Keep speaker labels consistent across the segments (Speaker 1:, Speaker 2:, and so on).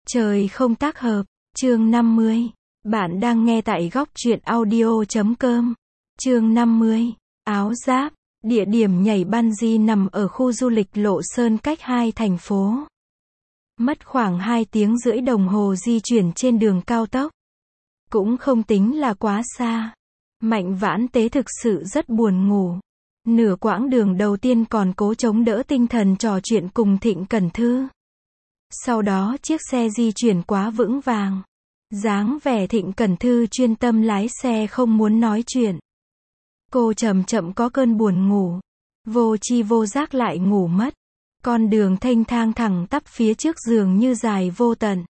Speaker 1: Trời không tác hợp, chương 50. Bạn đang nghe tại góc truyện audio.com. Chương 50. Áo giáp. Địa điểm nhảy bungee nằm ở khu du lịch Lộ Sơn cách 2 thành phố. Mất khoảng 2 tiếng rưỡi đồng hồ di chuyển trên đường cao tốc. Cũng không tính là quá xa. Mạnh Vãn Tế thực sự rất buồn ngủ. Nửa quãng đường đầu tiên còn cố chống đỡ tinh thần trò chuyện cùng Thịnh Cẩn Thư. Sau đó chiếc xe di chuyển quá vững vàng. Dáng vẻ Thịnh Cẩn Thư chuyên tâm lái xe không muốn nói chuyện. Cô chậm chậm có cơn buồn ngủ. Vô tri vô giác lại ngủ mất. Con đường thênh thang thẳng tắp phía trước giường như dài vô tận.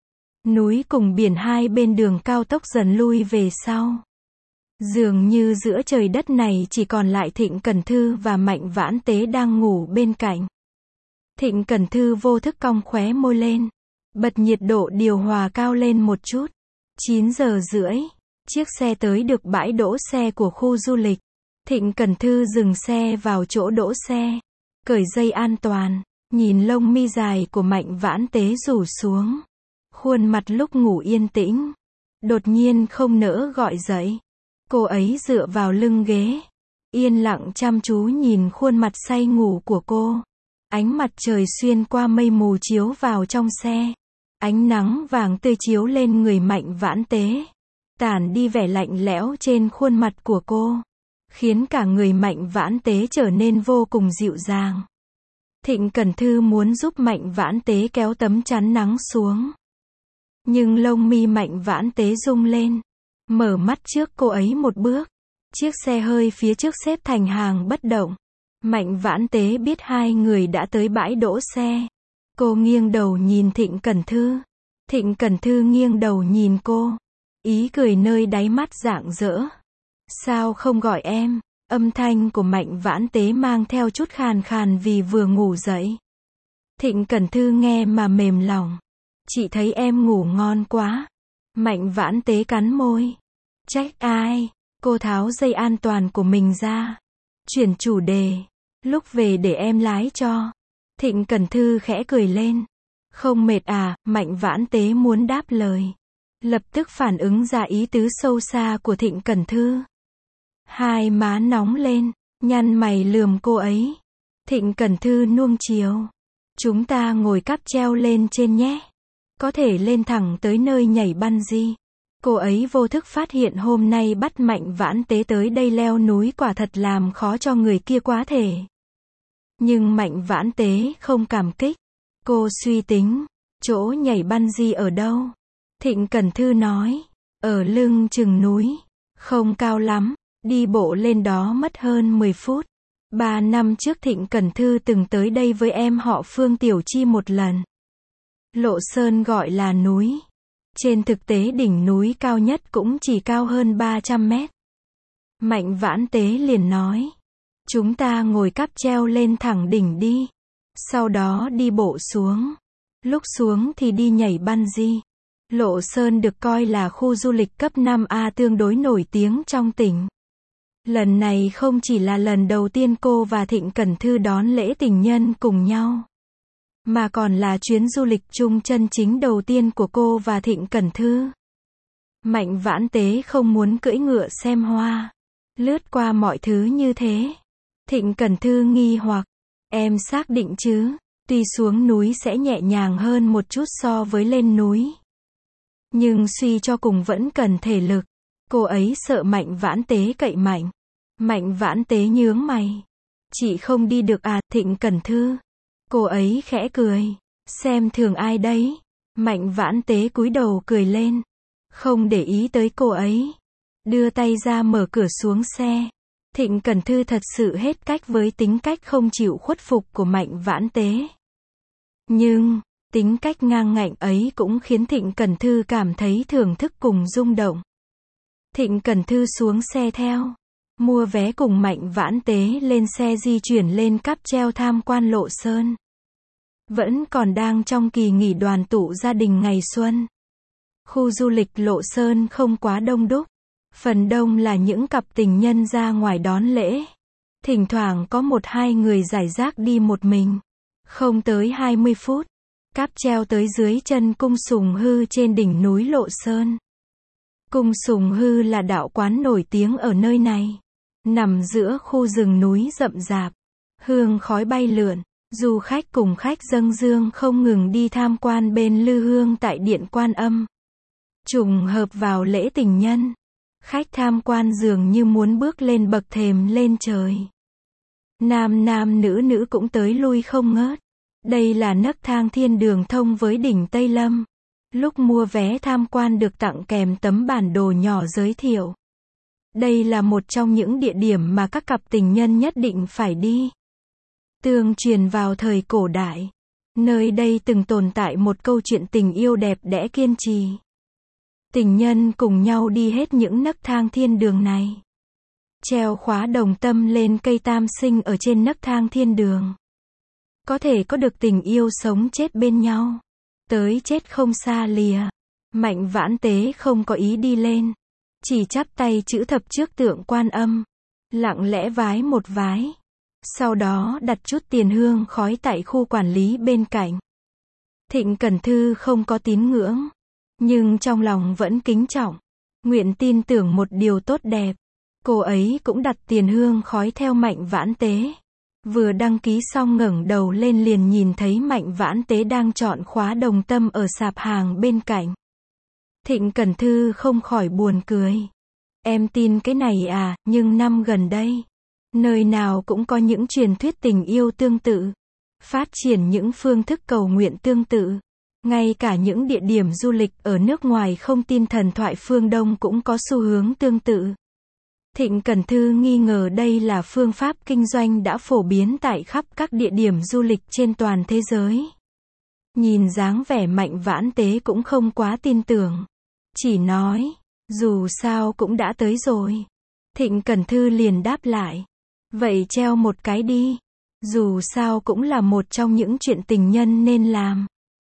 Speaker 1: Núi cùng biển hai bên đường cao tốc dần lui về sau. Dường như giữa trời đất này chỉ còn lại Thịnh Cẩn Thư và Mạnh Vãn Tế đang ngủ bên cạnh. Thịnh Cẩn Thư vô thức cong khóe môi lên. Bật nhiệt độ điều hòa cao lên một chút. 9 giờ rưỡi. Chiếc xe tới được bãi đỗ xe của khu du lịch. Thịnh Cẩn Thư dừng xe vào chỗ đỗ xe. Cởi dây an toàn. Nhìn lông mi dài của Mạnh Vãn Tế rủ xuống. Khuôn mặt lúc ngủ yên tĩnh. Đột nhiên không nỡ gọi dậy. Cô ấy dựa vào lưng ghế. Yên lặng chăm chú nhìn khuôn mặt say ngủ của cô. Ánh mặt trời xuyên qua mây mù chiếu vào trong xe. Ánh nắng vàng tươi chiếu lên người Mạnh Vãn Tế. Tản đi vẻ lạnh lẽo trên khuôn mặt của cô. Khiến cả người Mạnh Vãn Tế trở nên vô cùng dịu dàng. Thịnh Cẩn Thư muốn giúp Mạnh Vãn Tế kéo tấm chắn nắng xuống. Nhưng lông mi Mạnh Vãn Tế rung lên. Mở mắt trước cô ấy một bước. Chiếc xe hơi phía trước xếp thành hàng bất động. Mạnh Vãn Tế biết hai người đã tới bãi đỗ xe. Cô nghiêng đầu nhìn Thịnh Cẩn Thư. Thịnh Cẩn Thư nghiêng đầu nhìn cô. Ý cười nơi đáy mắt rạng rỡ. Sao không gọi em? Âm thanh của Mạnh Vãn Tế mang theo chút khàn khàn vì vừa ngủ dậy. Thịnh Cẩn Thư nghe mà mềm lòng. Chị thấy em ngủ ngon quá. Mạnh Vãn Tế cắn môi. Trách ai? Cô tháo dây an toàn của mình ra. Chuyển chủ đề. Lúc về để em lái cho. Thịnh Cẩn Thư khẽ cười lên. Không mệt à? Mạnh Vãn Tế muốn đáp lời. Lập tức phản ứng ra ý tứ sâu xa của Thịnh Cẩn Thư. Hai má nóng lên. Nhăn mày lườm cô ấy. Thịnh Cẩn Thư nuông chiều. Chúng ta ngồi cáp treo lên trên nhé. Có thể lên thẳng tới nơi nhảy bungee. Cô ấy vô thức phát hiện hôm nay bắt Mạnh Vãn Tế tới đây leo núi quả thật làm khó cho người kia quá thể. Nhưng Mạnh Vãn Tế không cảm kích. Cô suy tính, chỗ nhảy bungee ở đâu? Thịnh Cẩn Thư nói, ở lưng chừng núi, không cao lắm, đi bộ lên đó mất hơn 10 phút. 3 năm trước Thịnh Cẩn Thư từng tới đây với em họ Phương Tiểu Chi một lần. Lộ Sơn gọi là núi. Trên thực tế đỉnh núi cao nhất cũng chỉ cao hơn 300 mét. Mạnh Vãn Tế liền nói. Chúng ta ngồi cáp treo lên thẳng đỉnh đi. Sau đó đi bộ xuống. Lúc xuống thì đi nhảy bungee. Lộ Sơn được coi là khu du lịch cấp 5A tương đối nổi tiếng trong tỉnh. Lần này không chỉ là lần đầu tiên cô và Thịnh Cẩn Thư đón lễ tình nhân cùng nhau. Mà còn là chuyến du lịch chung chân chính đầu tiên của cô và Thịnh Cẩn Thư. Mạnh Vãn Tế không muốn cưỡi ngựa xem hoa. Lướt qua mọi thứ như thế. Thịnh Cẩn Thư nghi hoặc. Em xác định chứ? Tuy xuống núi sẽ nhẹ nhàng hơn một chút so với lên núi. Nhưng suy cho cùng vẫn cần thể lực. Cô ấy sợ Mạnh Vãn Tế cậy mạnh. Mạnh Vãn Tế nhướng mày. Chị không đi được à? Thịnh Cẩn Thư. Cô ấy khẽ cười. Xem thường ai đấy? Mạnh Vãn Tế cúi đầu cười lên. Không để ý tới cô ấy. Đưa tay ra mở cửa xuống xe. Thịnh Cẩn Thư thật sự hết cách với tính cách không chịu khuất phục của Mạnh Vãn Tế. Nhưng, tính cách ngang ngạnh ấy cũng khiến Thịnh Cẩn Thư cảm thấy thưởng thức cùng rung động. Thịnh Cẩn Thư xuống xe theo. Mua vé cùng Mạnh Vãn Tế lên xe di chuyển lên cáp treo tham quan Lộ Sơn. Vẫn còn đang trong kỳ nghỉ đoàn tụ gia đình ngày xuân. Khu du lịch Lộ Sơn không quá đông đúc. Phần đông là những cặp tình nhân ra ngoài đón lễ. Thỉnh thoảng có 1-2 người rải rác đi một mình. Không tới 20 phút. cáp treo tới dưới chân cung Sùng Hư trên đỉnh núi Lộ Sơn. Cung Sùng Hư là đạo quán nổi tiếng ở nơi này, nằm giữa khu rừng núi rậm rạp, hương khói bay lượn, du khách cùng khách dâng dương không ngừng đi tham quan bên lư hương tại Điện Quan Âm. Trùng hợp vào lễ tình nhân, khách tham quan dường như muốn bước lên bậc thềm lên trời. Nam nam nữ nữ cũng tới lui không ngớt. Đây là nấc thang thiên đường thông với đỉnh Tây Lâm. Lúc mua vé tham quan được tặng kèm tấm bản đồ nhỏ giới thiệu. Đây là một trong những địa điểm mà các cặp tình nhân nhất định phải đi. Tương truyền vào thời cổ đại, nơi đây từng tồn tại một câu chuyện tình yêu đẹp đẽ kiên trì. Tình nhân cùng nhau đi hết những nấc thang thiên đường này. Treo khóa đồng tâm lên cây tam sinh ở trên nấc thang thiên đường. Có thể có được tình yêu sống chết bên nhau. Tới chết không xa lìa. Mạnh Vãn Tế không có ý đi lên. Chỉ chắp tay chữ thập trước tượng Quan Âm. Lặng lẽ vái một vái. Sau đó đặt chút tiền hương khói tại khu quản lý bên cạnh. Thịnh Cẩn Thư không có tín ngưỡng, nhưng trong lòng vẫn kính trọng. Nguyện tin tưởng một điều tốt đẹp. Cô ấy cũng đặt tiền hương khói theo Mạnh Vãn Tế. Vừa đăng ký xong ngẩng đầu lên liền nhìn thấy Mạnh Vãn Tế đang chọn khóa đồng tâm ở sạp hàng bên cạnh. Thịnh Cẩn Thư không khỏi buồn cười. Em tin cái này à, nhưng năm gần đây, nơi nào cũng có những truyền thuyết tình yêu tương tự. Phát triển những phương thức cầu nguyện tương tự. Ngay cả những địa điểm du lịch ở nước ngoài không tin thần thoại phương Đông cũng có xu hướng tương tự. Thịnh Cẩn Thư nghi ngờ đây là phương pháp kinh doanh đã phổ biến tại khắp các địa điểm du lịch trên toàn thế giới. Nhìn dáng vẻ Mạnh Vãn Tế cũng không quá tin tưởng. Chỉ nói, dù sao cũng đã tới rồi. Thịnh Cẩn Thư liền đáp lại. Vậy treo một cái đi. Dù sao cũng là một trong những chuyện tình nhân nên làm.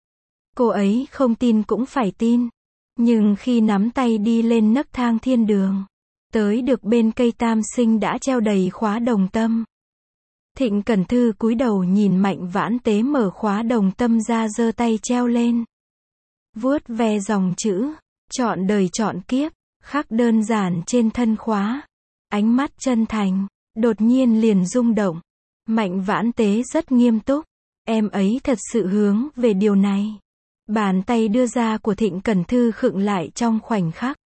Speaker 1: Cô ấy không tin cũng phải tin. Nhưng khi nắm tay đi lên nấc thang thiên đường, tới được bên cây tam sinh đã treo đầy khóa đồng tâm. Thịnh Cẩn Thư cúi đầu nhìn Mạnh Vãn Tế mở khóa đồng tâm ra giơ tay treo lên. Vuốt ve dòng chữ, chọn đời chọn kiếp, khắc đơn giản trên thân khóa. Ánh mắt chân thành, đột nhiên liền rung động. Mạnh Vãn Tế rất nghiêm túc. Em ấy thật sự hướng về điều này. Bàn tay đưa ra của Thịnh Cẩn Thư khựng lại trong khoảnh khắc.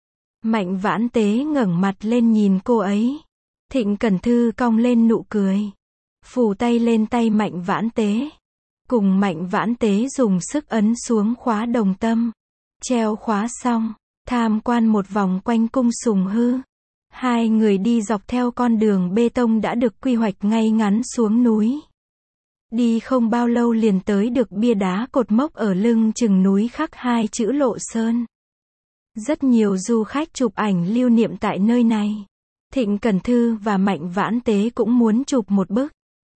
Speaker 1: Mạnh Vãn Tế ngẩng mặt lên nhìn cô ấy. Thịnh Cẩn Thư cong lên nụ cười. Phủ tay lên tay Mạnh Vãn Tế. Cùng Mạnh Vãn Tế dùng sức ấn xuống khóa đồng tâm. Treo khóa xong, tham quan một vòng quanh cung Sùng Hư. Hai người đi dọc theo con đường bê tông đã được quy hoạch ngay ngắn xuống núi. Đi không bao lâu liền tới được bia đá cột mốc ở lưng chừng núi khắc hai chữ Lộ Sơn. Rất nhiều du khách chụp ảnh lưu niệm tại nơi này. Thịnh Cẩn Thư và Mạnh Vãn Tế cũng muốn chụp một bức.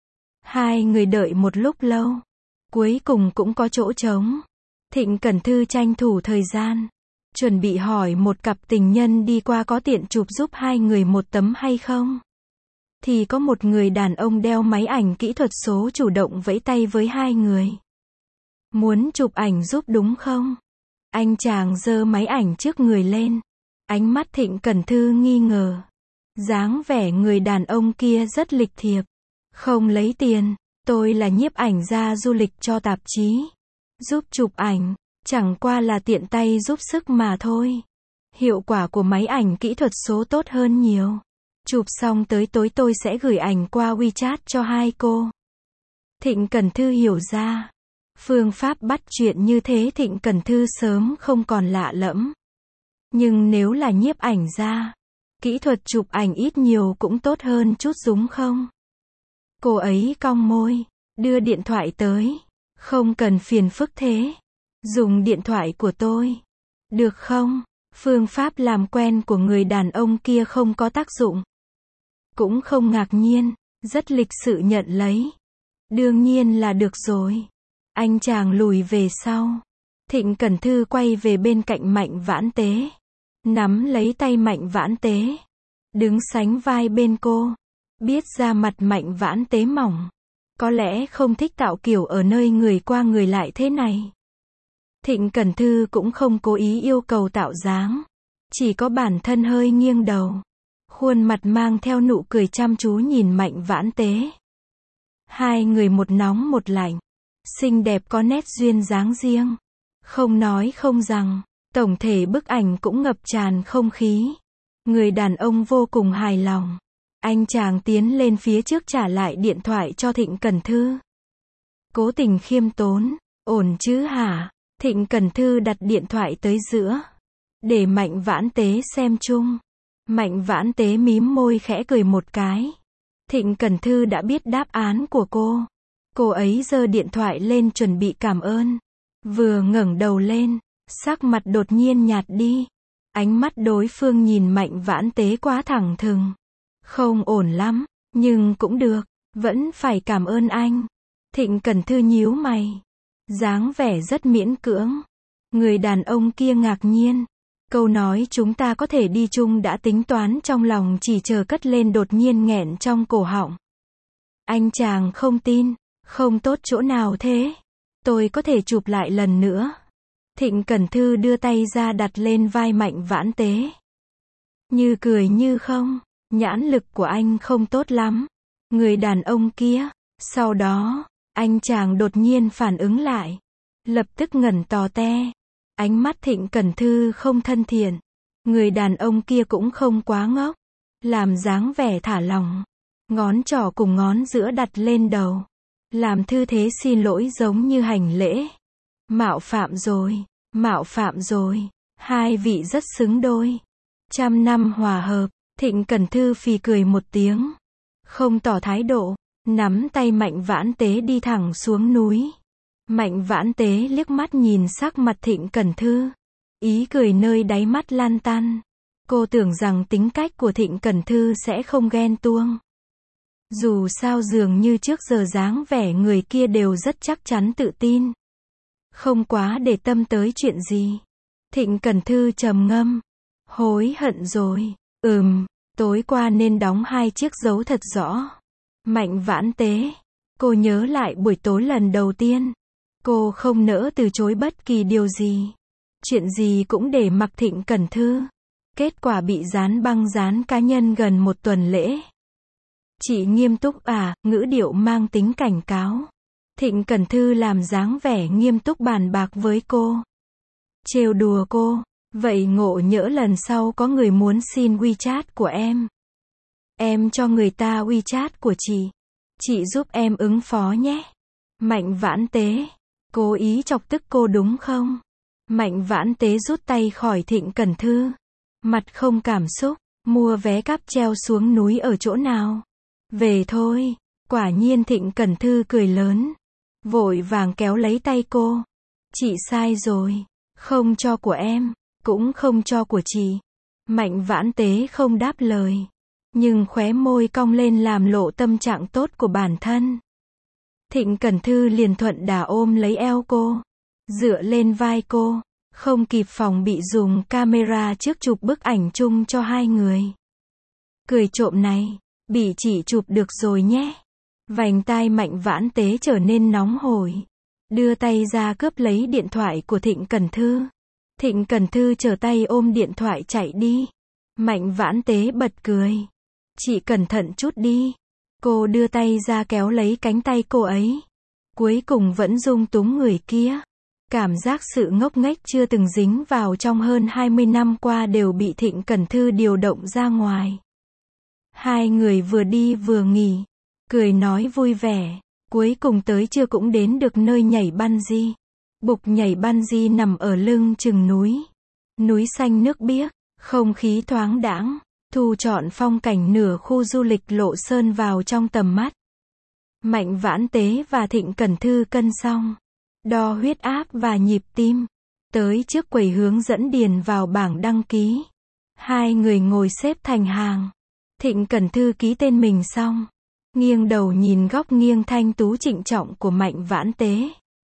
Speaker 1: Hai người đợi một lúc lâu. Cuối cùng cũng có chỗ trống. Thịnh Cẩn Thư tranh thủ thời gian. Chuẩn bị hỏi một cặp tình nhân đi qua có tiện chụp giúp hai người một tấm hay không. Thì có một người đàn ông đeo máy ảnh kỹ thuật số chủ động vẫy tay với hai người. Muốn chụp ảnh giúp đúng không? Anh chàng giơ máy ảnh trước người lên. Ánh mắt Thịnh Cẩn Thư nghi ngờ. Dáng vẻ người đàn ông kia rất lịch thiệp. Không lấy tiền, tôi là nhiếp ảnh gia du lịch cho tạp chí. Giúp chụp ảnh, chẳng qua là tiện tay giúp sức mà thôi. Hiệu quả của máy ảnh kỹ thuật số tốt hơn nhiều. Chụp xong tới tối tôi sẽ gửi ảnh qua WeChat cho hai cô. Thịnh Cẩn Thư hiểu ra. Phương pháp bắt chuyện như thế Thịnh Cẩn Thư sớm không còn lạ lẫm. Nhưng nếu là nhiếp ảnh gia, kỹ thuật chụp ảnh ít nhiều cũng tốt hơn chút đúng không? Cô ấy cong môi, đưa điện thoại tới. Không cần phiền phức thế. Dùng điện thoại của tôi. Được không? Phương pháp làm quen của người đàn ông kia không có tác dụng. Cũng không ngạc nhiên, rất lịch sự nhận lấy. Đương nhiên là được rồi. Anh chàng lùi về sau. Thịnh Cẩn Thư quay về bên cạnh Mạnh Vãn Tế. Nắm lấy tay Mạnh Vãn Tế. Đứng sánh vai bên cô. Biết da mặt Mạnh Vãn Tế mỏng. Có lẽ không thích tạo kiểu ở nơi người qua người lại thế này. Thịnh Cẩn Thư cũng không cố ý yêu cầu tạo dáng. Chỉ có bản thân hơi nghiêng đầu. Khuôn mặt mang theo nụ cười chăm chú nhìn Mạnh Vãn Tế. Hai người một nóng một lạnh. Xinh đẹp có nét duyên dáng riêng. Không nói không rằng. Tổng thể bức ảnh cũng ngập tràn không khí. Người đàn ông vô cùng hài lòng. Anh chàng tiến lên phía trước trả lại điện thoại cho Thịnh Cẩn Thư. Cố Tình khiêm tốn. Ổn chứ hả? Thịnh Cẩn Thư đặt điện thoại tới giữa. Để Mạnh Vãn Tế xem chung. Mạnh Vãn Tế mím môi khẽ cười một cái. Thịnh Cẩn Thư đã biết đáp án của cô. Cô ấy giơ điện thoại lên chuẩn bị cảm ơn. Vừa ngẩng đầu lên, sắc mặt đột nhiên nhạt đi. Ánh mắt đối phương nhìn Mạnh Vãn Tế quá thẳng thừng. Không ổn lắm, nhưng cũng được, vẫn phải cảm ơn anh. Thịnh Cẩn Thư nhíu mày. Dáng vẻ rất miễn cưỡng. Người đàn ông kia ngạc nhiên. Câu nói chúng ta có thể đi chung đã tính toán trong lòng chỉ chờ cất lên đột nhiên nghẹn trong cổ họng. Anh chàng không tin. Không tốt chỗ nào thế? Tôi có thể chụp lại lần nữa. Thịnh Cẩn Thư đưa tay ra đặt lên vai Mạnh Vãn Tế. Như cười như không. Nhãn lực của anh không tốt lắm. Người đàn ông kia. Sau đó, anh chàng đột nhiên phản ứng lại. Lập tức ngẩn tò te. Ánh mắt Thịnh Cẩn Thư không thân thiện. Người đàn ông kia cũng không quá ngốc. Làm dáng vẻ thả lỏng. Ngón trỏ cùng ngón giữa đặt lên đầu. Làm tư thế xin lỗi giống như hành lễ. Mạo phạm rồi. Mạo phạm rồi. Hai vị rất xứng đôi. Trăm năm hòa hợp. Thịnh Cẩn Thư phì cười một tiếng. Không tỏ thái độ. Nắm tay Mạnh Vãn Tế đi thẳng xuống núi. Mạnh Vãn Tế liếc mắt nhìn sắc mặt Thịnh Cẩn Thư. Ý cười nơi đáy mắt lan tăn. Cô tưởng rằng tính cách của Thịnh Cẩn Thư sẽ không ghen tuông. Dù sao dường như trước giờ dáng vẻ người kia đều rất chắc chắn tự tin. Không quá để tâm tới chuyện gì. Thịnh Cẩn Thư trầm ngâm. Hối hận rồi. Tối qua nên đóng 2 chiếc dấu thật rõ. Mạnh Vãn Tế. Cô nhớ lại buổi tối lần đầu tiên. Cô không nỡ từ chối bất kỳ điều gì. Chuyện gì cũng để mặc Thịnh Cẩn Thư. Kết quả bị dán băng dán cá nhân gần 1 tuần lễ. Chị nghiêm túc à? Ngữ điệu mang tính cảnh cáo. Thịnh Cẩn Thư làm dáng vẻ nghiêm túc bàn bạc với cô. Trêu đùa cô. Vậy ngộ nhỡ lần sau có người muốn xin WeChat của em. Em cho người ta WeChat của chị. Chị giúp em ứng phó nhé. Mạnh Vãn Tế. Cố ý chọc tức cô đúng không? Mạnh Vãn Tế rút tay khỏi Thịnh Cẩn Thư. Mặt không cảm xúc. Mua vé cáp treo xuống núi ở chỗ nào? Về thôi. Quả nhiên Thịnh Cẩn Thư cười lớn. Vội vàng kéo lấy tay cô. Chị sai rồi. Không cho của em. Cũng không cho của chị. Mạnh Vãn Tế không đáp lời. Nhưng khóe môi cong lên làm lộ tâm trạng tốt của bản thân. Thịnh Cẩn Thư liền thuận đà ôm lấy eo cô. Dựa lên vai cô. Không kịp phòng bị dùng camera trước chụp bức ảnh chung cho hai người. Cười trộm này. Bị chỉ chụp được rồi nhé. Vành tai Mạnh Vãn Tế trở nên nóng hổi. Đưa tay ra cướp lấy điện thoại của Thịnh Cẩn Thư. Thịnh Cẩn Thư trở tay ôm điện thoại chạy đi. Mạnh Vãn Tế bật cười. Chị cẩn thận chút đi. Cô đưa tay ra kéo lấy cánh tay cô ấy. Cuối cùng vẫn dung túng người kia. Cảm giác sự ngốc nghếch chưa từng dính vào trong hơn 20 năm qua đều bị Thịnh Cẩn Thư điều động ra ngoài. Hai người vừa đi vừa nghỉ. Cười nói vui vẻ. Cuối cùng tới trưa cũng đến được nơi nhảy bungee. Bục nhảy bungee nằm ở lưng chừng núi. Núi xanh nước biếc. Không khí thoáng đãng. Thu trọn phong cảnh nửa khu du lịch Lộ Sơn vào trong tầm mắt. Mạnh Vãn Tế và Thịnh Cẩn Thư cân xong. Đo huyết áp và nhịp tim. Tới trước quầy hướng dẫn điền vào bảng đăng ký. Hai người ngồi xếp thành hàng. Thịnh Cẩn Thư ký tên mình xong. Nghiêng đầu nhìn góc nghiêng thanh tú trịnh trọng của Mạnh Vãn Tế.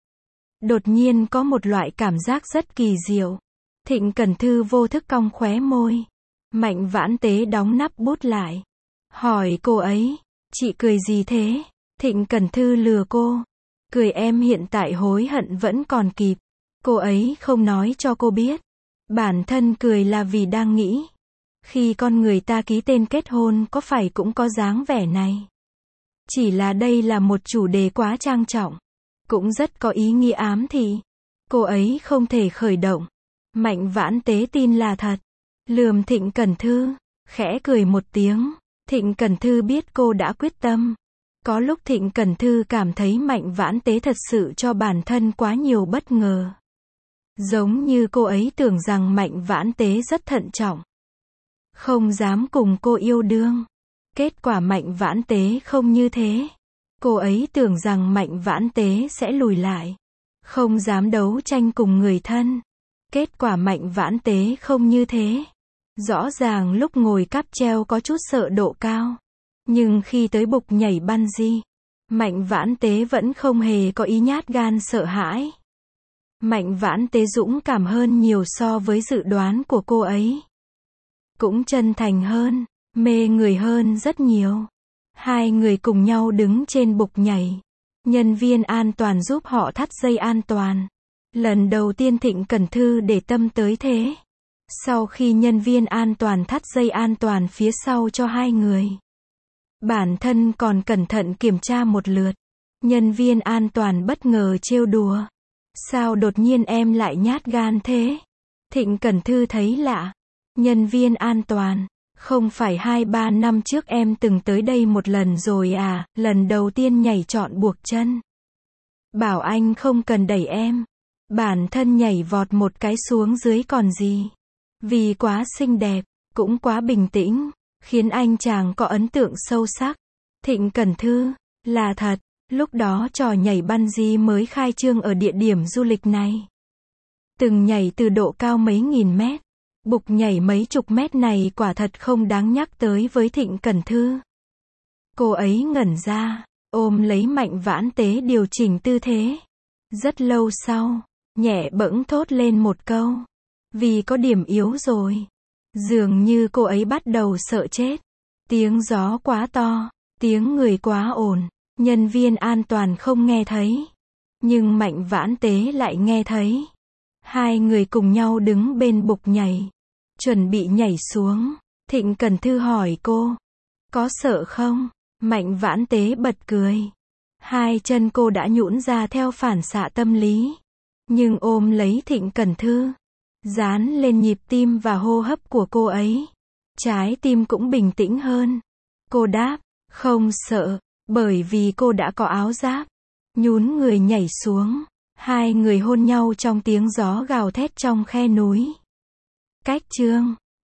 Speaker 1: Đột nhiên có một loại cảm giác rất kỳ diệu. Thịnh Cẩn Thư vô thức cong khóe môi. Mạnh Vãn Tế đóng nắp bút lại. Hỏi cô ấy, chị cười gì thế? Thịnh Cẩn Thư lừa cô. Cười em hiện tại hối hận vẫn còn kịp. Cô ấy không nói cho cô biết. Bản thân cười là vì đang nghĩ. Khi con người ta ký tên kết hôn có phải cũng có dáng vẻ này. Chỉ là đây là một chủ đề quá trang trọng. Cũng rất có ý nghĩa ám thị. Cô ấy không thể khởi động. Mạnh Vãn Tế tin là thật. Lườm Thịnh Cẩn Thư. Khẽ cười một tiếng. Thịnh Cẩn Thư biết cô đã quyết tâm. Có lúc Thịnh Cẩn Thư cảm thấy Mạnh Vãn Tế thật sự cho bản thân quá nhiều bất ngờ. Giống như cô ấy tưởng rằng Mạnh Vãn Tế rất thận trọng. Không dám cùng cô yêu đương. Kết quả Mạnh Vãn Tế không như thế. Cô ấy tưởng rằng Mạnh Vãn Tế sẽ lùi lại. Không dám đấu tranh cùng người thân. Kết quả Mạnh Vãn Tế không như thế. Rõ ràng lúc ngồi cáp treo có chút sợ độ cao. Nhưng khi tới bục nhảy bungee, Mạnh Vãn Tế vẫn không hề có ý nhát gan sợ hãi. Mạnh Vãn Tế dũng cảm hơn nhiều so với dự đoán của cô ấy. Cũng chân thành hơn, mê người hơn rất nhiều. Hai người cùng nhau đứng trên bục nhảy. Nhân viên an toàn giúp họ thắt dây an toàn. Lần đầu tiên Thịnh Cẩn Thư để tâm tới thế. Sau khi nhân viên an toàn thắt dây an toàn phía sau cho hai người, bản thân còn cẩn thận kiểm tra một lượt. Nhân viên an toàn bất ngờ trêu đùa. Sao đột nhiên em lại nhát gan thế? Thịnh Cẩn Thư thấy lạ. Nhân viên an toàn, không phải 2-3 năm trước em từng tới đây một lần rồi à, lần đầu tiên nhảy trọn buộc chân. Bảo anh không cần đẩy em. Bản thân nhảy vọt một cái xuống dưới còn gì. Vì quá xinh đẹp, cũng quá bình tĩnh, khiến anh chàng có ấn tượng sâu sắc. Thịnh Cẩn Thư, là thật, lúc đó trò nhảy bungee mới khai trương ở địa điểm du lịch này. Từng nhảy từ độ cao mấy nghìn mét. Bục nhảy mấy chục mét này quả thật không đáng nhắc tới với Thịnh Cẩn Thư. Cô ấy ngẩn ra, ôm lấy Mạnh Vãn Tế điều chỉnh tư thế. Rất lâu sau, nhẹ bẫng thốt lên một câu. Vì có điểm yếu rồi. Dường như cô ấy bắt đầu sợ chết. Tiếng gió quá to, tiếng người quá ồn. Nhân viên an toàn không nghe thấy. Nhưng Mạnh Vãn Tế lại nghe thấy. Hai người cùng nhau đứng bên bục nhảy. Chuẩn bị nhảy xuống. Thịnh Cẩn Thư hỏi cô. Có sợ không? Mạnh Vãn Tế bật cười. Hai chân cô đã nhũn ra theo phản xạ tâm lý. Nhưng ôm lấy Thịnh Cẩn Thư. Dán lên nhịp tim và hô hấp của cô ấy. Trái tim cũng bình tĩnh hơn. Cô đáp, không sợ, bởi vì cô đã có áo giáp. Nhún người nhảy xuống. Hai người hôn nhau trong tiếng gió gào thét trong khe núi. Cách chương